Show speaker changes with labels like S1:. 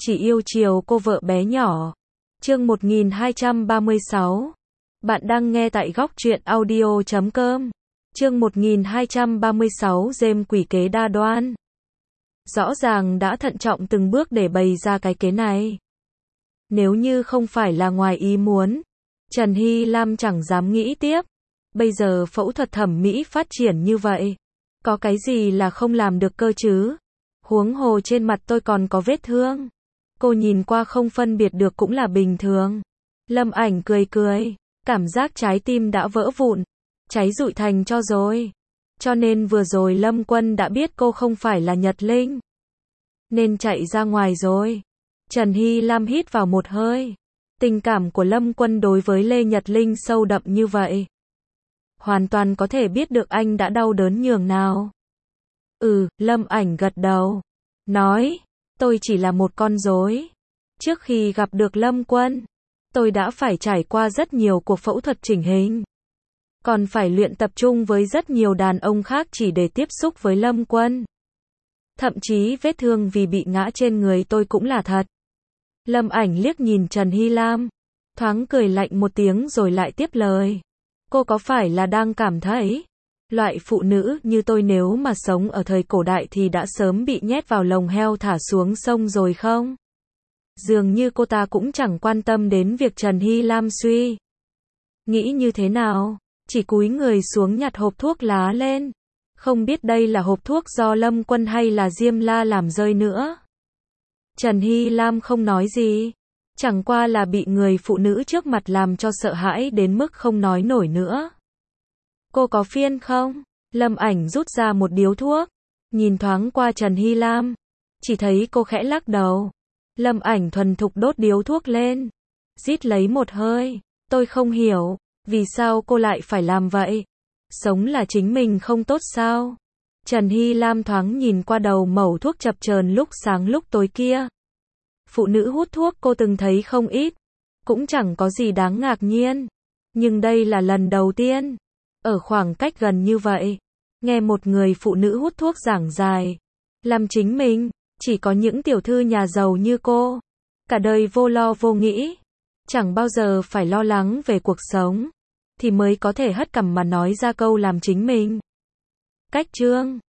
S1: chỉ yêu chiều cô vợ bé nhỏ. Chương 1236. Bạn đang nghe tại góc truyện audio.com. Chương 1236 Dêm quỷ kế đa đoan. Rõ ràng đã thận trọng từng bước để bày ra cái kế này. Nếu như không phải là ngoài ý muốn, Trần Hy Lam chẳng dám nghĩ tiếp. Bây giờ phẫu thuật thẩm mỹ phát triển như vậy, có cái gì là không làm được cơ chứ? Huống hồ trên mặt tôi còn có vết thương. Cô nhìn qua không phân biệt được cũng là bình thường. Lâm Ảnh cười cười, cảm giác trái tim đã vỡ vụn, cháy rụi thành tro rồi. Cho nên vừa rồi Lâm Quân đã biết cô không phải là Nhật Linh, nên chạy ra ngoài rồi. Trần Hy Lam hít vào một hơi. Tình cảm của Lâm Quân đối với Lê Nhật Linh sâu đậm như vậy, hoàn toàn có thể biết được anh đã đau đớn nhường nào. Lâm Ảnh gật đầu, nói, tôi chỉ là một con rối. Trước khi gặp được Lâm Quân, tôi đã phải trải qua rất nhiều cuộc phẫu thuật chỉnh hình. Còn phải luyện tập trung với rất nhiều đàn ông khác chỉ để tiếp xúc với Lâm Quân. Thậm chí vết thương vì bị ngã trên người tôi cũng là thật. Lâm Ảnh liếc nhìn Trần Hy Lam, thoáng cười lạnh một tiếng rồi lại tiếp lời. Cô có phải là đang cảm thấy, loại phụ nữ như tôi nếu mà sống ở thời cổ đại thì đã sớm bị nhét vào lồng heo thả xuống sông rồi không? Dường như cô ta cũng chẳng quan tâm đến việc Trần Hy Lam suy nghĩ như thế nào, chỉ cúi người xuống nhặt hộp thuốc lá lên. Không biết đây là hộp thuốc do Lâm Quân hay là Diêm La làm rơi nữa. Trần Hy Lam không nói gì, chẳng qua là bị người phụ nữ trước mặt làm cho sợ hãi đến mức không nói nổi nữa. Cô có phiền không? Lâm Ảnh rút ra một điếu thuốc, nhìn thoáng qua Trần Hy Lam, chỉ thấy cô khẽ lắc đầu. Lâm Ảnh thuần thục đốt điếu thuốc lên, rít lấy một hơi. Tôi không hiểu, vì sao cô lại phải làm vậy? Sống là chính mình không tốt sao? Trần Hy Lam thoáng nhìn qua đầu mẩu thuốc chập chờn lúc sáng lúc tối kia. Phụ nữ hút thuốc cô từng thấy không ít, cũng chẳng có gì đáng ngạc nhiên. Nhưng đây là lần đầu tiên, ở khoảng cách gần như vậy, nghe một người phụ nữ hút thuốc giảng dài, làm chính mình, chỉ có những tiểu thư nhà giàu như cô, cả đời vô lo vô nghĩ, chẳng bao giờ phải lo lắng về cuộc sống, thì mới có thể hất cằm mà nói ra câu làm chính mình. Cách chương